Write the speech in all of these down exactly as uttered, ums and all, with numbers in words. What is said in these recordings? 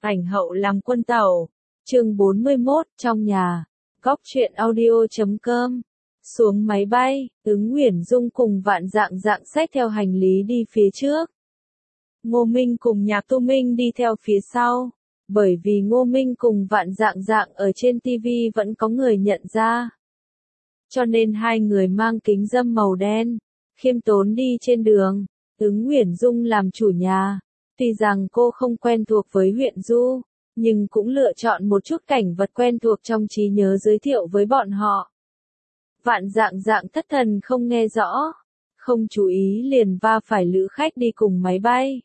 Ảnh hậu làm quân tàu. Chương bốn mươi mốt, trong nhà. Góc truyện audio chấm com. Xuống máy bay, Ứng Uyển Dung cùng Vạn Dạng Dạng xách theo hành lý đi phía trước. Ngô Minh cùng Nhạc Tu Minh đi theo phía sau. Bởi vì Ngô Minh cùng Vạn Dạng Dạng ở trên ti vi vẫn có người nhận ra. Cho nên hai người mang kính râm màu đen, khiêm tốn đi trên đường. Ứng Uyển Dung làm chủ nhà. Tuy rằng cô không quen thuộc với huyện Du, nhưng cũng lựa chọn một chút cảnh vật quen thuộc trong trí nhớ giới thiệu với bọn họ. Vạn Dạng Dạng thất thần không nghe rõ, không chú ý liền va phải lữ khách đi cùng máy bay.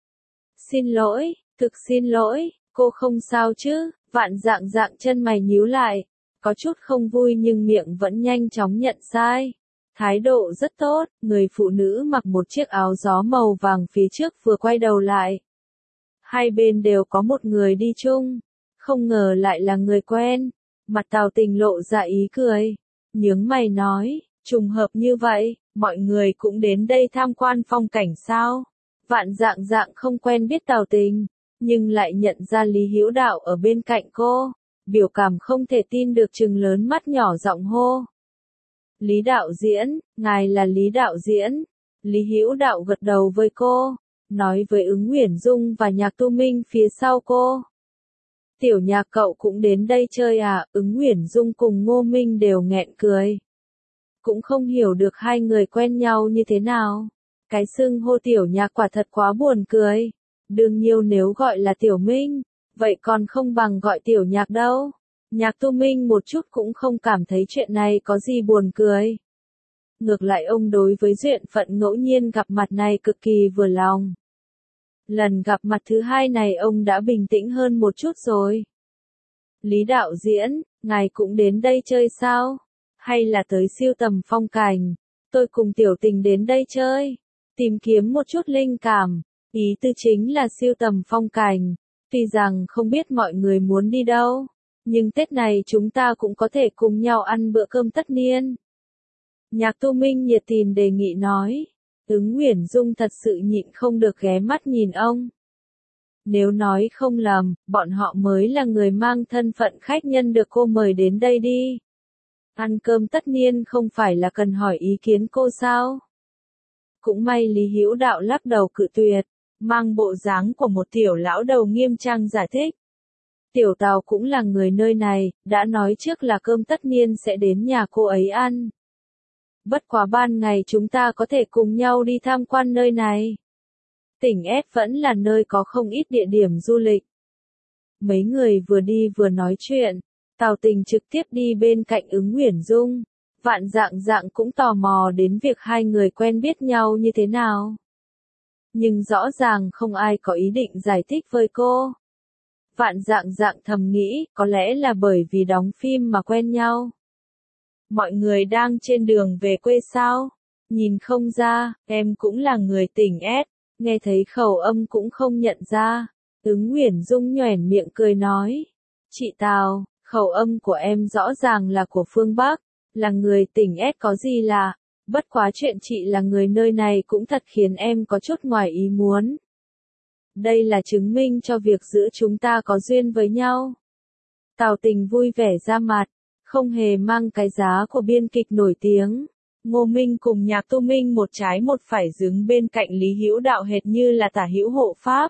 Xin lỗi, thực xin lỗi, cô không sao chứ? Vạn Dạng Dạng chân mày nhíu lại, có chút không vui nhưng miệng vẫn nhanh chóng nhận sai. Thái độ rất tốt, người phụ nữ mặc một chiếc áo gió màu vàng phía trước vừa quay đầu lại. Hai bên đều có một người đi chung, không ngờ lại là người quen. Mặt Tào Tình lộ ra ý cười, nhướng mày nói, trùng hợp như vậy, mọi người cũng đến đây tham quan phong cảnh sao? Vạn Dạng Dạng không quen biết Tào Tình, nhưng lại nhận ra Lý Hữu Đạo ở bên cạnh cô, biểu cảm không thể tin được trừng lớn mắt nhỏ giọng hô. Lý đạo diễn, ngài là Lý đạo diễn. Lý Hữu Đạo gật đầu với cô, nói với Ứng Uyển Dung và Nhạc Tu Minh phía sau cô. Tiểu Nhạc cậu cũng đến đây chơi à? Ứng Uyển Dung cùng Ngô Minh đều nghẹn cười. Cũng không hiểu được hai người quen nhau như thế nào. Cái xưng hô Tiểu Nhạc quả thật quá buồn cười. Đương nhiêu nếu gọi là Tiểu Minh, vậy còn không bằng gọi Tiểu Nhạc đâu. Nhạc Tu Minh một chút cũng không cảm thấy chuyện này có gì buồn cười. Ngược lại ông đối với duyên phận ngẫu nhiên gặp mặt này cực kỳ vừa lòng. Lần gặp mặt thứ hai này ông đã bình tĩnh hơn một chút rồi. Lý đạo diễn, ngài cũng đến đây chơi sao? Hay là tới siêu tầm phong cảnh? Tôi cùng Tiểu Tình đến đây chơi, tìm kiếm một chút linh cảm. Ý tư chính là siêu tầm phong cảnh. Tuy rằng không biết mọi người muốn đi đâu, nhưng Tết này chúng ta cũng có thể cùng nhau ăn bữa cơm tất niên. Nhạc Tu Minh nhiệt tình đề nghị nói. Ứng Uyển Dung thật sự nhịn không được ghé mắt nhìn ông. Nếu nói không lầm, bọn họ mới là người mang thân phận khách nhân được cô mời đến đây đi. Ăn cơm tất niên không phải là cần hỏi ý kiến cô sao? Cũng may Lý Hữu Đạo lắc đầu cự tuyệt, mang bộ dáng của một tiểu lão đầu nghiêm trang giải thích. Tiểu Tào cũng là người nơi này, đã nói trước là cơm tất niên sẽ đến nhà cô ấy ăn. Bất quá ban ngày chúng ta có thể cùng nhau đi tham quan nơi này. Tỉnh S vẫn là nơi có không ít địa điểm du lịch. Mấy người vừa đi vừa nói chuyện, Tào Tình trực tiếp đi bên cạnh Ứng Uyển Dung. Vạn Dạng Dạng cũng tò mò đến việc hai người quen biết nhau như thế nào. Nhưng rõ ràng không ai có ý định giải thích với cô. Vạn Dạng Dạng thầm nghĩ, có lẽ là bởi vì đóng phim mà quen nhau. Mọi người đang trên đường về quê sao? Nhìn không ra, em cũng là người tỉnh S, nghe thấy khẩu âm cũng không nhận ra. Ứng Uyển Dung nhoẻn miệng cười nói. Chị Tào, khẩu âm của em rõ ràng là của phương Bắc, là người tỉnh S có gì lạ. Bất quá chuyện chị là người nơi này cũng thật khiến em có chút ngoài ý muốn. Đây là chứng minh cho việc giữa chúng ta có duyên với nhau. Tào Tình vui vẻ ra mặt, không hề mang cái giá của biên kịch nổi tiếng. Ngô Minh cùng Nhạc Tu Minh một trái một phải đứng bên cạnh Lý Hữu Đạo hệt như là tả hữu hộ pháp.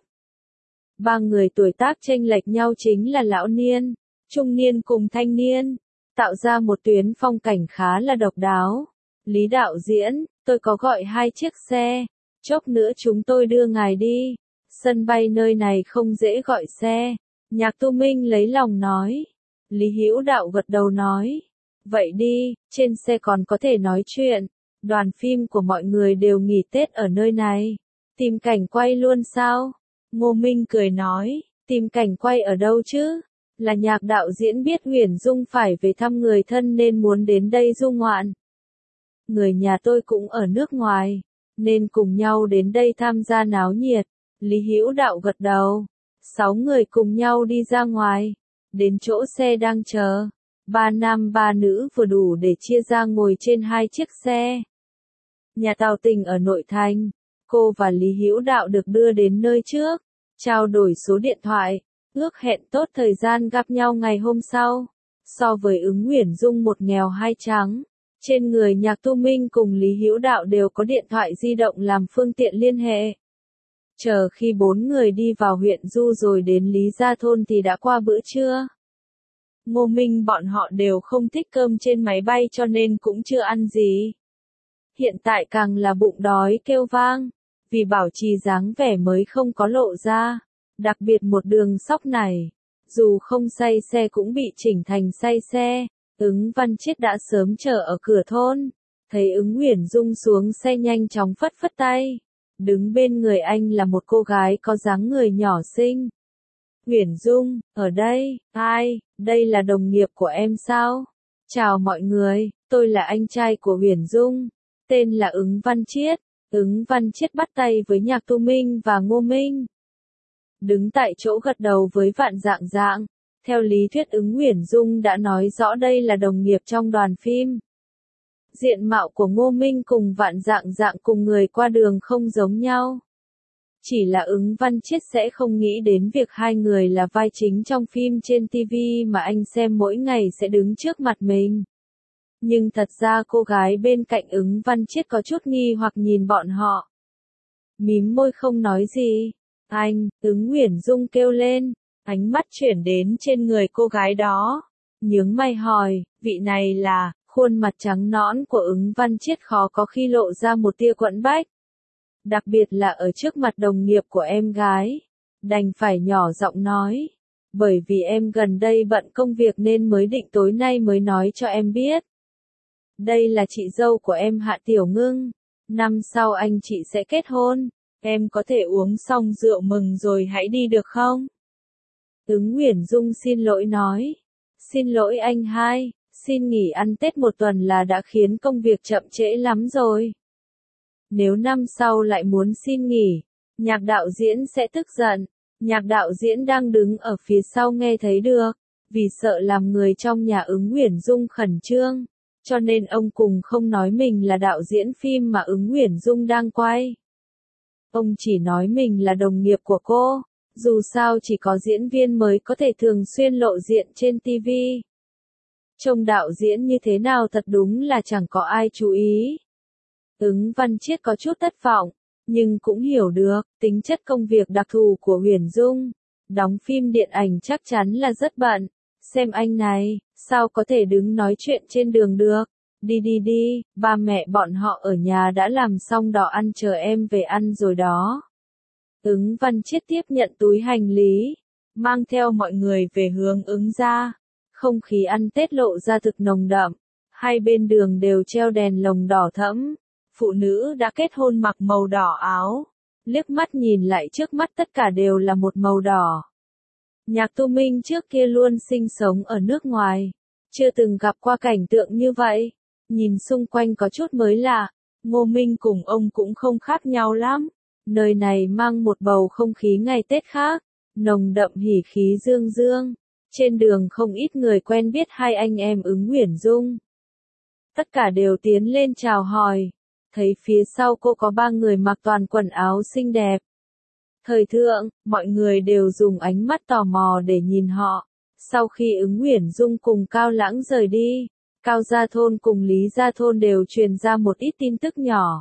Ba người tuổi tác chênh lệch nhau chính là lão niên, trung niên cùng thanh niên, tạo ra một tuyến phong cảnh khá là độc đáo. Lý đạo diễn, tôi có gọi hai chiếc xe, chốc nữa chúng tôi đưa ngài đi. Sân bay nơi này không dễ gọi xe. Nhạc Tu Minh lấy lòng nói. Lý Hữu Đạo gật đầu nói. Vậy đi, trên xe còn có thể nói chuyện. Đoàn phim của mọi người đều nghỉ Tết ở nơi này. Tìm cảnh quay luôn sao? Ngô Minh cười nói. Tìm cảnh quay ở đâu chứ? Là Nhạc đạo diễn biết Uyển Dung phải về thăm người thân nên muốn đến đây du ngoạn. Người nhà tôi cũng ở nước ngoài, nên cùng nhau đến đây tham gia náo nhiệt. Lý Hữu Đạo gật đầu. Sáu người cùng nhau đi ra ngoài. Đến chỗ xe đang chờ. Ba nam ba nữ vừa đủ để chia ra ngồi trên hai chiếc xe. Nhà Tào Tình ở nội thành. Cô và Lý Hữu Đạo được đưa đến nơi trước. Trao đổi số điện thoại. ước hẹn tốt thời gian gặp nhau ngày hôm sau. So với Ứng Uyển Dung một nghèo hai trắng, trên người Nhạc Tu Minh cùng Lý Hữu Đạo đều có điện thoại di động làm phương tiện liên hệ. Chờ khi bốn người đi vào huyện Du rồi đến Lý Gia Thôn thì đã qua bữa trưa. Ngô Minh bọn họ đều không thích cơm trên máy bay cho nên cũng chưa ăn gì. Hiện tại càng là bụng đói kêu vang, vì bảo trì dáng vẻ mới không có lộ ra. Đặc biệt một đường sóc này, dù không say xe cũng bị chỉnh thành say xe. Ứng Văn Chiết đã sớm chờ ở cửa thôn, thấy Ứng Uyển Dung xuống xe nhanh chóng phất phất tay. Đứng bên người anh là một cô gái có dáng người nhỏ xinh. Uyển Dung, ở đây, ai, đây là đồng nghiệp của em sao? Chào mọi người, tôi là anh trai của Uyển Dung, tên là Ứng Văn Chiết. Ứng Văn Chiết bắt tay với Nhạc Tu Minh và Ngô Minh. Đứng tại chỗ gật đầu với Vạn Dạng Dạng. Theo lý thuyết Ứng Uyển Dung đã nói rõ đây là đồng nghiệp trong đoàn phim. Diện mạo của Ngô Minh cùng Vạn Dạng Dạng cùng người qua đường không giống nhau. Chỉ là Ứng Văn Chiết sẽ không nghĩ đến việc hai người là vai chính trong phim trên ti vi mà anh xem mỗi ngày sẽ đứng trước mặt mình. Nhưng thật ra cô gái bên cạnh Ứng Văn Chiết có chút nghi hoặc nhìn bọn họ. Mím môi không nói gì. Anh, Ứng Uyển Dung kêu lên, ánh mắt chuyển đến trên người cô gái đó. Nhướng mày hỏi, vị này là, khuôn mặt trắng nõn của Ứng Văn Chiết khó có khi lộ ra một tia quẫn bách. Đặc biệt là ở trước mặt đồng nghiệp của em gái. Đành phải nhỏ giọng nói. Bởi vì em gần đây bận công việc nên mới định tối nay mới nói cho em biết. Đây là chị dâu của em Hạ Tiểu Ngưng. Năm sau anh chị sẽ kết hôn. Em có thể uống xong rượu mừng rồi hãy đi được không? Ứng Uyển Dung xin lỗi nói. Xin lỗi anh hai, xin nghỉ ăn Tết một tuần là đã khiến công việc chậm trễ lắm rồi. Nếu năm sau lại muốn xin nghỉ, Nhạc đạo diễn sẽ tức giận. Nhạc đạo diễn đang đứng ở phía sau nghe thấy được, vì sợ làm người trong nhà Ứng Uyển Dung khẩn trương, cho nên ông cùng không nói mình là đạo diễn phim mà Ứng Uyển Dung đang quay. Ông chỉ nói mình là đồng nghiệp của cô, dù sao chỉ có diễn viên mới có thể thường xuyên lộ diện trên ti vi. Trông đạo diễn như thế nào thật đúng là chẳng có ai chú ý. Ứng Văn Chiết có chút thất vọng, nhưng cũng hiểu được tính chất công việc đặc thù của Uyển Dung. Đóng phim điện ảnh chắc chắn là rất bận. Xem anh này, sao có thể đứng nói chuyện trên đường được. Đi đi đi, ba mẹ bọn họ ở nhà đã làm xong đồ ăn chờ em về ăn rồi đó. Ứng Văn Chiết tiếp nhận túi hành lý, mang theo mọi người về hướng Ứng gia. Không khí ăn Tết lộ ra thực nồng đậm, hai bên đường đều treo đèn lồng đỏ thẫm. Phụ nữ đã kết hôn mặc màu đỏ áo, liếc mắt nhìn lại trước mắt tất cả đều là một màu đỏ. Nhạc Tu Minh trước kia luôn sinh sống ở nước ngoài, chưa từng gặp qua cảnh tượng như vậy, nhìn xung quanh có chút mới lạ. Ngô Minh cùng ông cũng không khác nhau lắm, nơi này mang một bầu không khí ngày Tết khác, nồng đậm hỉ khí dương dương. Trên đường không ít người quen biết hai anh em Ứng Uyển Dung. Tất cả đều tiến lên chào hỏi. Thấy phía sau cô có ba người mặc toàn quần áo xinh đẹp. Thời thượng, mọi người đều dùng ánh mắt tò mò để nhìn họ. Sau khi Ứng Uyển Dung cùng Cao Lãng rời đi, Cao Gia Thôn cùng Lý Gia Thôn đều truyền ra một ít tin tức nhỏ.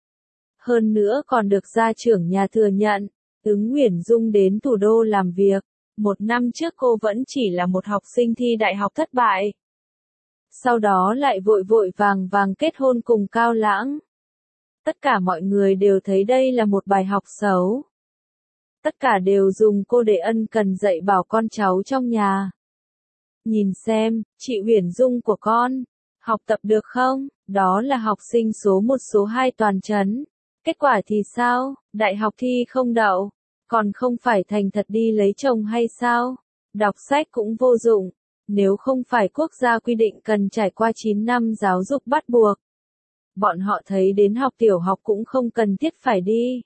Hơn nữa còn được gia trưởng nhà thừa nhận, Ứng Uyển Dung đến thủ đô làm việc. Một năm trước cô vẫn chỉ là một học sinh thi đại học thất bại. Sau đó lại vội vội vàng vàng kết hôn cùng Cao Lãng. Tất cả mọi người đều thấy đây là một bài học xấu. Tất cả đều dùng cô để ân cần dạy bảo con cháu trong nhà. Nhìn xem, chị Uyển Dung của con, học tập được không? Đó là học sinh số một số hai toàn trấn. Kết quả thì sao? Đại học thi không đậu, còn không phải thành thật đi lấy chồng hay sao? Đọc sách cũng vô dụng, nếu không phải quốc gia quy định cần trải qua chín năm giáo dục bắt buộc. Bọn họ thấy đến học tiểu học cũng không cần thiết phải đi.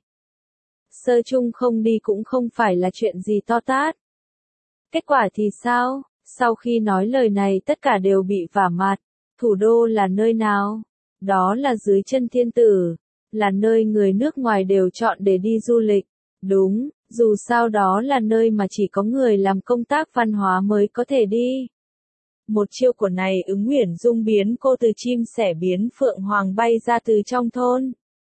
Sơ chung không đi cũng không phải là chuyện gì to tát. Kết quả thì sao? Sau khi nói lời này tất cả đều bị vả mặt. Thủ đô là nơi nào? Đó là dưới chân thiên tử. Là nơi người nước ngoài đều chọn để đi du lịch. Đúng, dù sao đó là nơi mà chỉ có người làm công tác văn hóa mới có thể đi. Một chiêu của này Ứng Uyển Dung biến cô từ chim sẻ biến phượng hoàng bay ra từ trong thôn.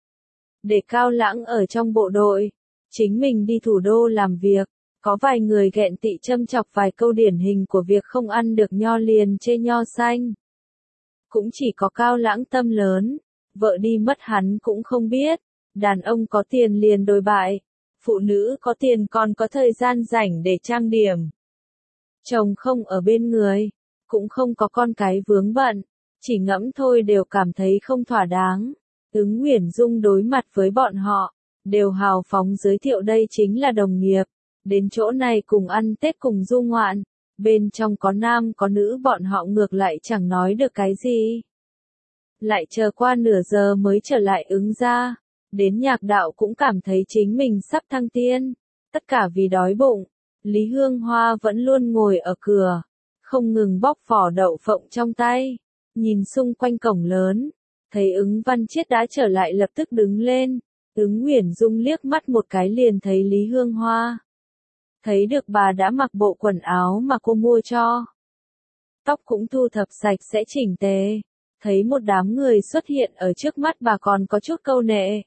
Để Cao Lãng ở trong bộ đội, chính mình đi thủ đô làm việc, có vài người ghẹn tị châm chọc vài câu điển hình của việc không ăn được nho liền chê nho xanh. Cũng chỉ có Cao Lãng tâm lớn, vợ đi mất hắn cũng không biết, đàn ông có tiền liền đồi bại, phụ nữ có tiền còn có thời gian rảnh để trang điểm. Chồng không ở bên người, cũng không có con cái vướng bận, chỉ ngẫm thôi đều cảm thấy không thỏa đáng. Ứng Uyển Dung đối mặt với bọn họ, đều hào phóng giới thiệu đây chính là đồng nghiệp, đến chỗ này cùng ăn Tết cùng du ngoạn, bên trong có nam có nữ bọn họ ngược lại chẳng nói được cái gì. Lại chờ qua nửa giờ mới trở lại Ứng gia, đến Nhạc Đạo cũng cảm thấy chính mình sắp thăng tiên, tất cả vì đói bụng. Lý Hương Hoa vẫn luôn ngồi ở cửa, không ngừng bóc vỏ đậu phộng trong tay, nhìn xung quanh cổng lớn, thấy Ứng Văn Chiết đã trở lại lập tức đứng lên, Ứng Uyển Dung liếc mắt một cái liền thấy Lý Hương Hoa. Thấy được bà đã mặc bộ quần áo mà cô mua cho. Tóc cũng thu thập sạch sẽ chỉnh tề, thấy một đám người xuất hiện ở trước mắt bà còn có chút câu nệ.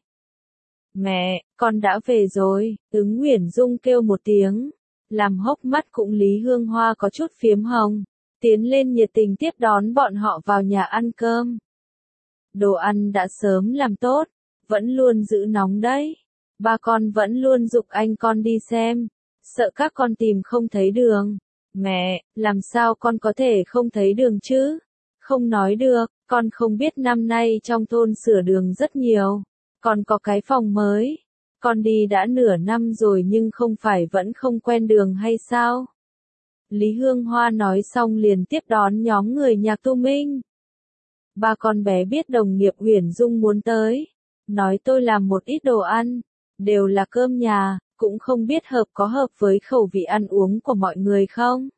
Mẹ, con đã về rồi, Ứng Uyển Dung kêu một tiếng, làm hốc mắt cũng Lý Hương Hoa có chút phiếm hồng, tiến lên nhiệt tình tiếp đón bọn họ vào nhà ăn cơm. Đồ ăn đã sớm làm tốt, vẫn luôn giữ nóng đấy. Ba con vẫn luôn giục anh con đi xem, sợ các con tìm không thấy đường. Mẹ, làm sao con có thể không thấy đường chứ? Không nói được, con không biết năm nay trong thôn sửa đường rất nhiều, còn có cái phòng mới. Con đi đã nửa năm rồi nhưng không phải vẫn không quen đường hay sao? Lý Hương Hoa nói xong liền tiếp đón nhóm người Nhạc Tu Minh. Ba con bé biết đồng nghiệp Uyển Dung muốn tới, nói tôi làm một ít đồ ăn, đều là cơm nhà, cũng không biết hợp có hợp với khẩu vị ăn uống của mọi người không?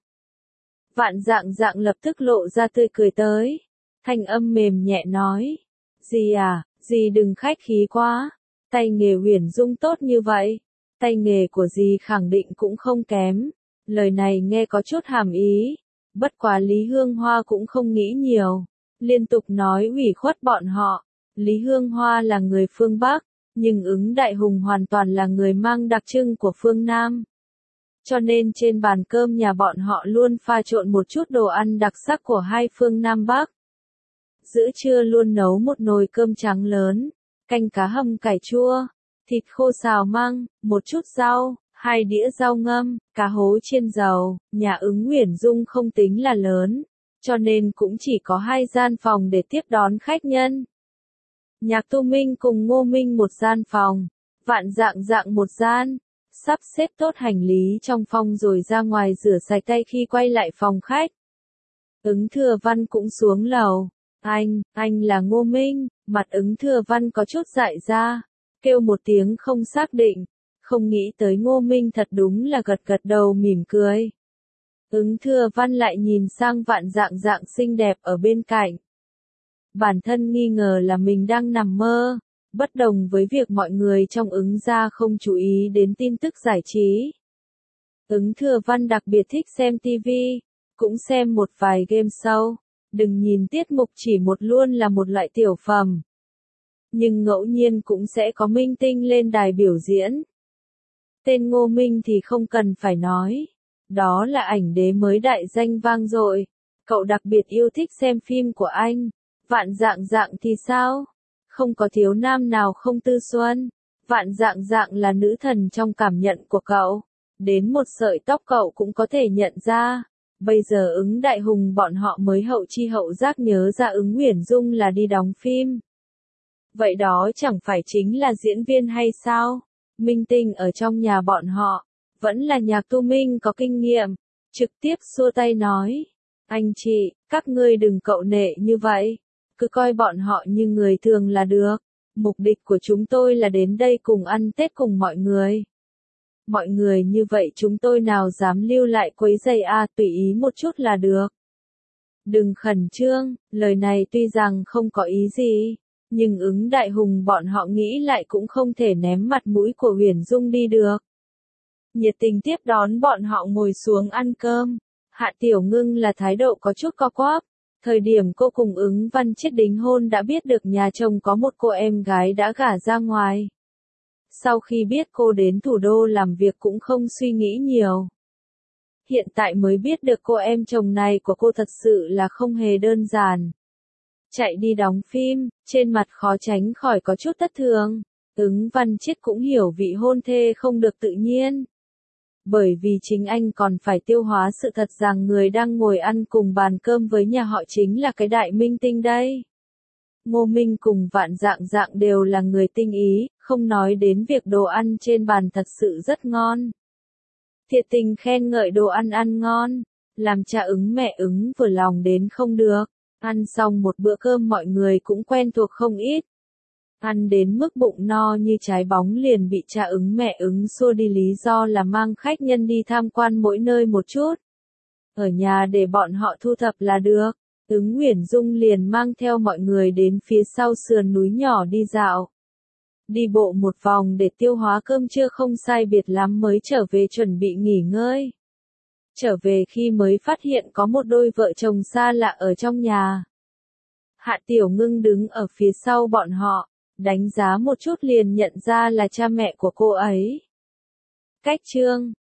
Vạn Dạng Dạng lập tức lộ ra tươi cười tới, thanh âm mềm nhẹ nói, dì à, dì đừng khách khí quá, tay nghề Uyển Dung tốt như vậy, tay nghề của dì khẳng định cũng không kém. Lời này nghe có chút hàm ý, bất quá Lý Hương Hoa cũng không nghĩ nhiều, liên tục nói ủy khuất bọn họ. Lý Hương Hoa là người phương Bắc, nhưng Ứng Đại Hùng hoàn toàn là người mang đặc trưng của phương Nam. Cho nên trên bàn cơm nhà bọn họ luôn pha trộn một chút đồ ăn đặc sắc của hai phương Nam Bắc. Giữa trưa luôn nấu một nồi cơm trắng lớn, canh cá hầm cải chua, thịt khô xào măng, một chút rau, hai đĩa rau ngâm, cá hố chiên dầu. Nhà Ứng Uyển Dung không tính là lớn, cho nên cũng chỉ có hai gian phòng để tiếp đón khách nhân. Nhạc Tu Minh cùng Ngô Minh một gian phòng, Vạn Dạng Dạng một gian, sắp xếp tốt hành lý trong phòng rồi ra ngoài rửa sạch tay khi quay lại phòng khách. Ứng Thừa Văn cũng xuống lầu. Anh, anh là Ngô Minh, mặt Ứng Thừa Văn có chút dại ra, kêu một tiếng không xác định, không nghĩ tới Ngô Minh thật đúng là gật gật đầu mỉm cười. Ứng Thừa Văn lại nhìn sang Vạn Dạng Dạng xinh đẹp ở bên cạnh. Bản thân nghi ngờ là mình đang nằm mơ, bất đồng với việc mọi người trong Ứng gia không chú ý đến tin tức giải trí. Ứng Thừa Văn đặc biệt thích xem ti vi, cũng xem một vài game show, đừng nhìn tiết mục chỉ một luôn là một loại tiểu phẩm. Nhưng ngẫu nhiên cũng sẽ có minh tinh lên đài biểu diễn. Tên Ngô Minh thì không cần phải nói, đó là ảnh đế mới đại danh vang dội, cậu đặc biệt yêu thích xem phim của anh. Vạn Dạng Dạng thì sao? Không có thiếu nam nào không tư xuân. Vạn Dạng Dạng là nữ thần trong cảm nhận của cậu, đến một sợi tóc cậu cũng có thể nhận ra. Bây giờ Ứng Đại Hùng bọn họ mới hậu chi hậu giác nhớ ra Ứng Uyển Dung là đi đóng phim. Vậy đó chẳng phải chính là diễn viên hay sao? Minh tinh ở trong nhà bọn họ, vẫn là Nhạc Tu Minh có kinh nghiệm, trực tiếp xua tay nói. Anh chị, các ngươi đừng cậu nệ như vậy, cứ coi bọn họ như người thường là được. Mục đích của chúng tôi là đến đây cùng ăn Tết cùng mọi người. Mọi người như vậy chúng tôi nào dám lưu lại quấy rầy a, tùy ý một chút là được. Đừng khẩn trương, lời này tuy rằng không có ý gì, Nhưng ứng đại hùng bọn họ nghĩ lại cũng không thể ném mặt mũi của Huyền Dung đi được. Nhiệt tình tiếp đón bọn họ ngồi xuống ăn cơm. Hạ Tiểu Ngưng là thái độ có chút co quắp. Thời điểm cô cùng ứng văn chết đính hôn đã biết được nhà chồng có một cô em gái đã gả ra ngoài. Sau khi biết cô đến thủ đô làm việc cũng không suy nghĩ nhiều. Hiện tại mới biết được cô em chồng này của cô thật sự là không hề đơn giản. Chạy đi đóng phim, trên mặt khó tránh khỏi có chút thất thường. Ứng văn chết cũng hiểu vị hôn thê không được tự nhiên. Bởi vì chính anh còn phải tiêu hóa sự thật rằng người đang ngồi ăn cùng bàn cơm với nhà họ chính là cái đại minh tinh đây. Ngô Minh cùng Vạn Dạng Dạng đều là người tinh ý, không nói đến việc đồ ăn trên bàn thật sự rất ngon. Thiệt tình khen ngợi đồ ăn ăn ngon, làm cha ứng mẹ ứng vừa lòng đến không được. Ăn xong một bữa cơm mọi người cũng quen thuộc không ít. Ăn đến mức bụng no như trái bóng liền bị cha ứng mẹ ứng xua đi lý do là mang khách nhân đi tham quan mỗi nơi một chút. Ở nhà để bọn họ thu thập là được. Ứng Nguyễn Dung liền mang theo mọi người đến phía sau sườn núi nhỏ đi dạo. Đi bộ một vòng để tiêu hóa cơm trưa không sai biệt lắm mới trở về chuẩn bị nghỉ ngơi. Trở về khi mới phát hiện có một đôi vợ chồng xa lạ ở trong nhà. Hạ Tiểu Ngưng đứng ở phía sau bọn họ, đánh giá một chút liền nhận ra là cha mẹ của cô ấy. Cách chương